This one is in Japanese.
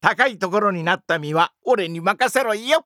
高いところになった実は俺に任せろよ。